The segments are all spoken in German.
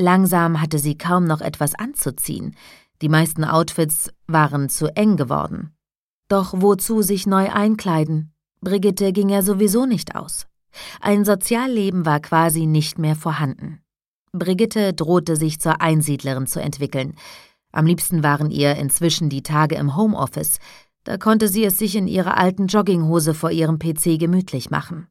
Langsam hatte sie kaum noch etwas anzuziehen. Die meisten Outfits waren zu eng geworden. Doch wozu sich neu einkleiden? Brigitte ging ja sowieso nicht aus. Ein Sozialleben war quasi nicht mehr vorhanden. Brigitte drohte sich zur Einsiedlerin zu entwickeln. Am liebsten waren ihr inzwischen die Tage im Homeoffice. Da konnte sie es sich in ihrer alten Jogginghose vor ihrem PC gemütlich machen.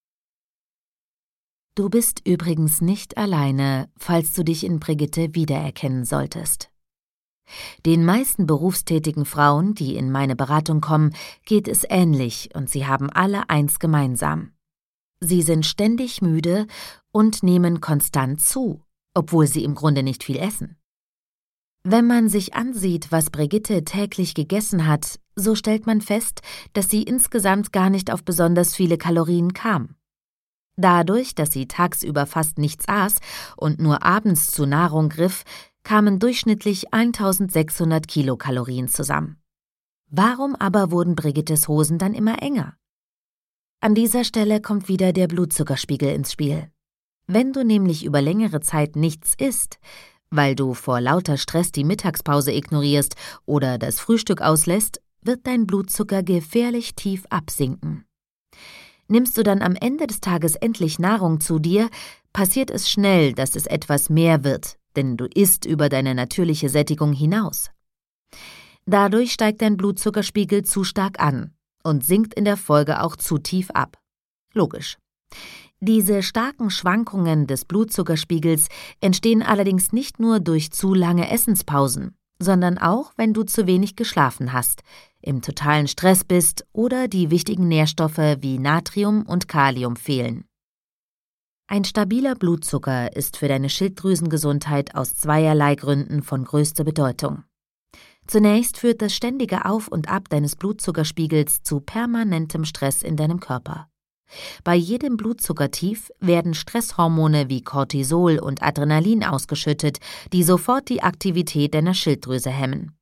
Du bist übrigens nicht alleine, falls du dich in Brigitte wiedererkennen solltest. Den meisten berufstätigen Frauen, die in meine Beratung kommen, geht es ähnlich und sie haben alle eins gemeinsam. Sie sind ständig müde und nehmen konstant zu, obwohl sie im Grunde nicht viel essen. Wenn man sich ansieht, was Brigitte täglich gegessen hat, so stellt man fest, dass sie insgesamt gar nicht auf besonders viele Kalorien kam. Dadurch, dass sie tagsüber fast nichts aß und nur abends zu Nahrung griff, kamen durchschnittlich 1600 Kilokalorien zusammen. Warum aber wurden Brigittes Hosen dann immer enger? An dieser Stelle kommt wieder der Blutzuckerspiegel ins Spiel. Wenn du nämlich über längere Zeit nichts isst, weil du vor lauter Stress die Mittagspause ignorierst oder das Frühstück auslässt, wird dein Blutzucker gefährlich tief absinken. Nimmst du dann am Ende des Tages endlich Nahrung zu dir, passiert es schnell, dass es etwas mehr wird, denn du isst über deine natürliche Sättigung hinaus. Dadurch steigt dein Blutzuckerspiegel zu stark an und sinkt in der Folge auch zu tief ab. Logisch. Diese starken Schwankungen des Blutzuckerspiegels entstehen allerdings nicht nur durch zu lange Essenspausen, sondern auch, wenn du zu wenig geschlafen hast, im totalen Stress bist oder die wichtigen Nährstoffe wie Natrium und Kalium fehlen. Ein stabiler Blutzucker ist für deine Schilddrüsengesundheit aus zweierlei Gründen von größter Bedeutung. Zunächst führt das ständige Auf und Ab deines Blutzuckerspiegels zu permanentem Stress in deinem Körper. Bei jedem Blutzuckertief werden Stresshormone wie Cortisol und Adrenalin ausgeschüttet, die sofort die Aktivität deiner Schilddrüse hemmen.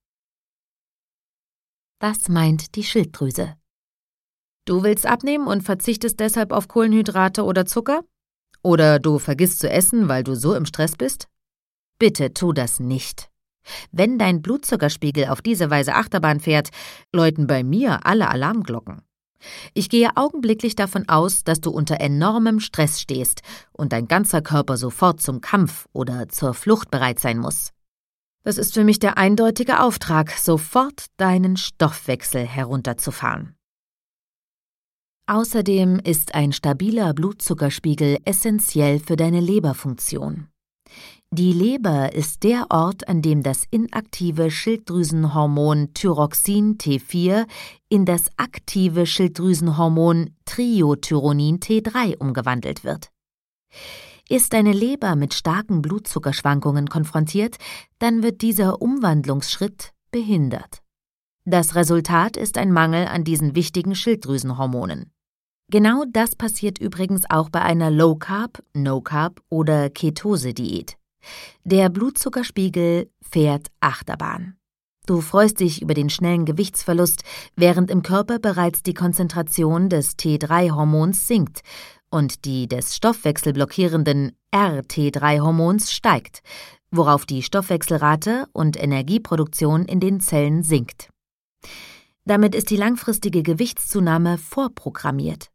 Das meint die Schilddrüse. Du willst abnehmen und verzichtest deshalb auf Kohlenhydrate oder Zucker? Oder du vergisst zu essen, weil du so im Stress bist? Bitte tu das nicht. Wenn dein Blutzuckerspiegel auf diese Weise Achterbahn fährt, läuten bei mir alle Alarmglocken. Ich gehe augenblicklich davon aus, dass du unter enormem Stress stehst und dein ganzer Körper sofort zum Kampf oder zur Flucht bereit sein muss. Das ist für mich der eindeutige Auftrag, sofort deinen Stoffwechsel herunterzufahren. Außerdem ist ein stabiler Blutzuckerspiegel essentiell für deine Leberfunktion. Die Leber ist der Ort, an dem das inaktive Schilddrüsenhormon Thyroxin T4 in das aktive Schilddrüsenhormon Triiodthyronin T3 umgewandelt wird. Ist deine Leber mit starken Blutzuckerschwankungen konfrontiert, dann wird dieser Umwandlungsschritt behindert. Das Resultat ist ein Mangel an diesen wichtigen Schilddrüsenhormonen. Genau das passiert übrigens auch bei einer Low-Carb, No-Carb oder Ketose-Diät. Der Blutzuckerspiegel fährt Achterbahn. Du freust dich über den schnellen Gewichtsverlust, während im Körper bereits die Konzentration des T3-Hormons sinkt und die des stoffwechselblockierenden RT3-Hormons steigt, worauf die Stoffwechselrate und Energieproduktion in den Zellen sinkt. Damit ist die langfristige Gewichtszunahme vorprogrammiert.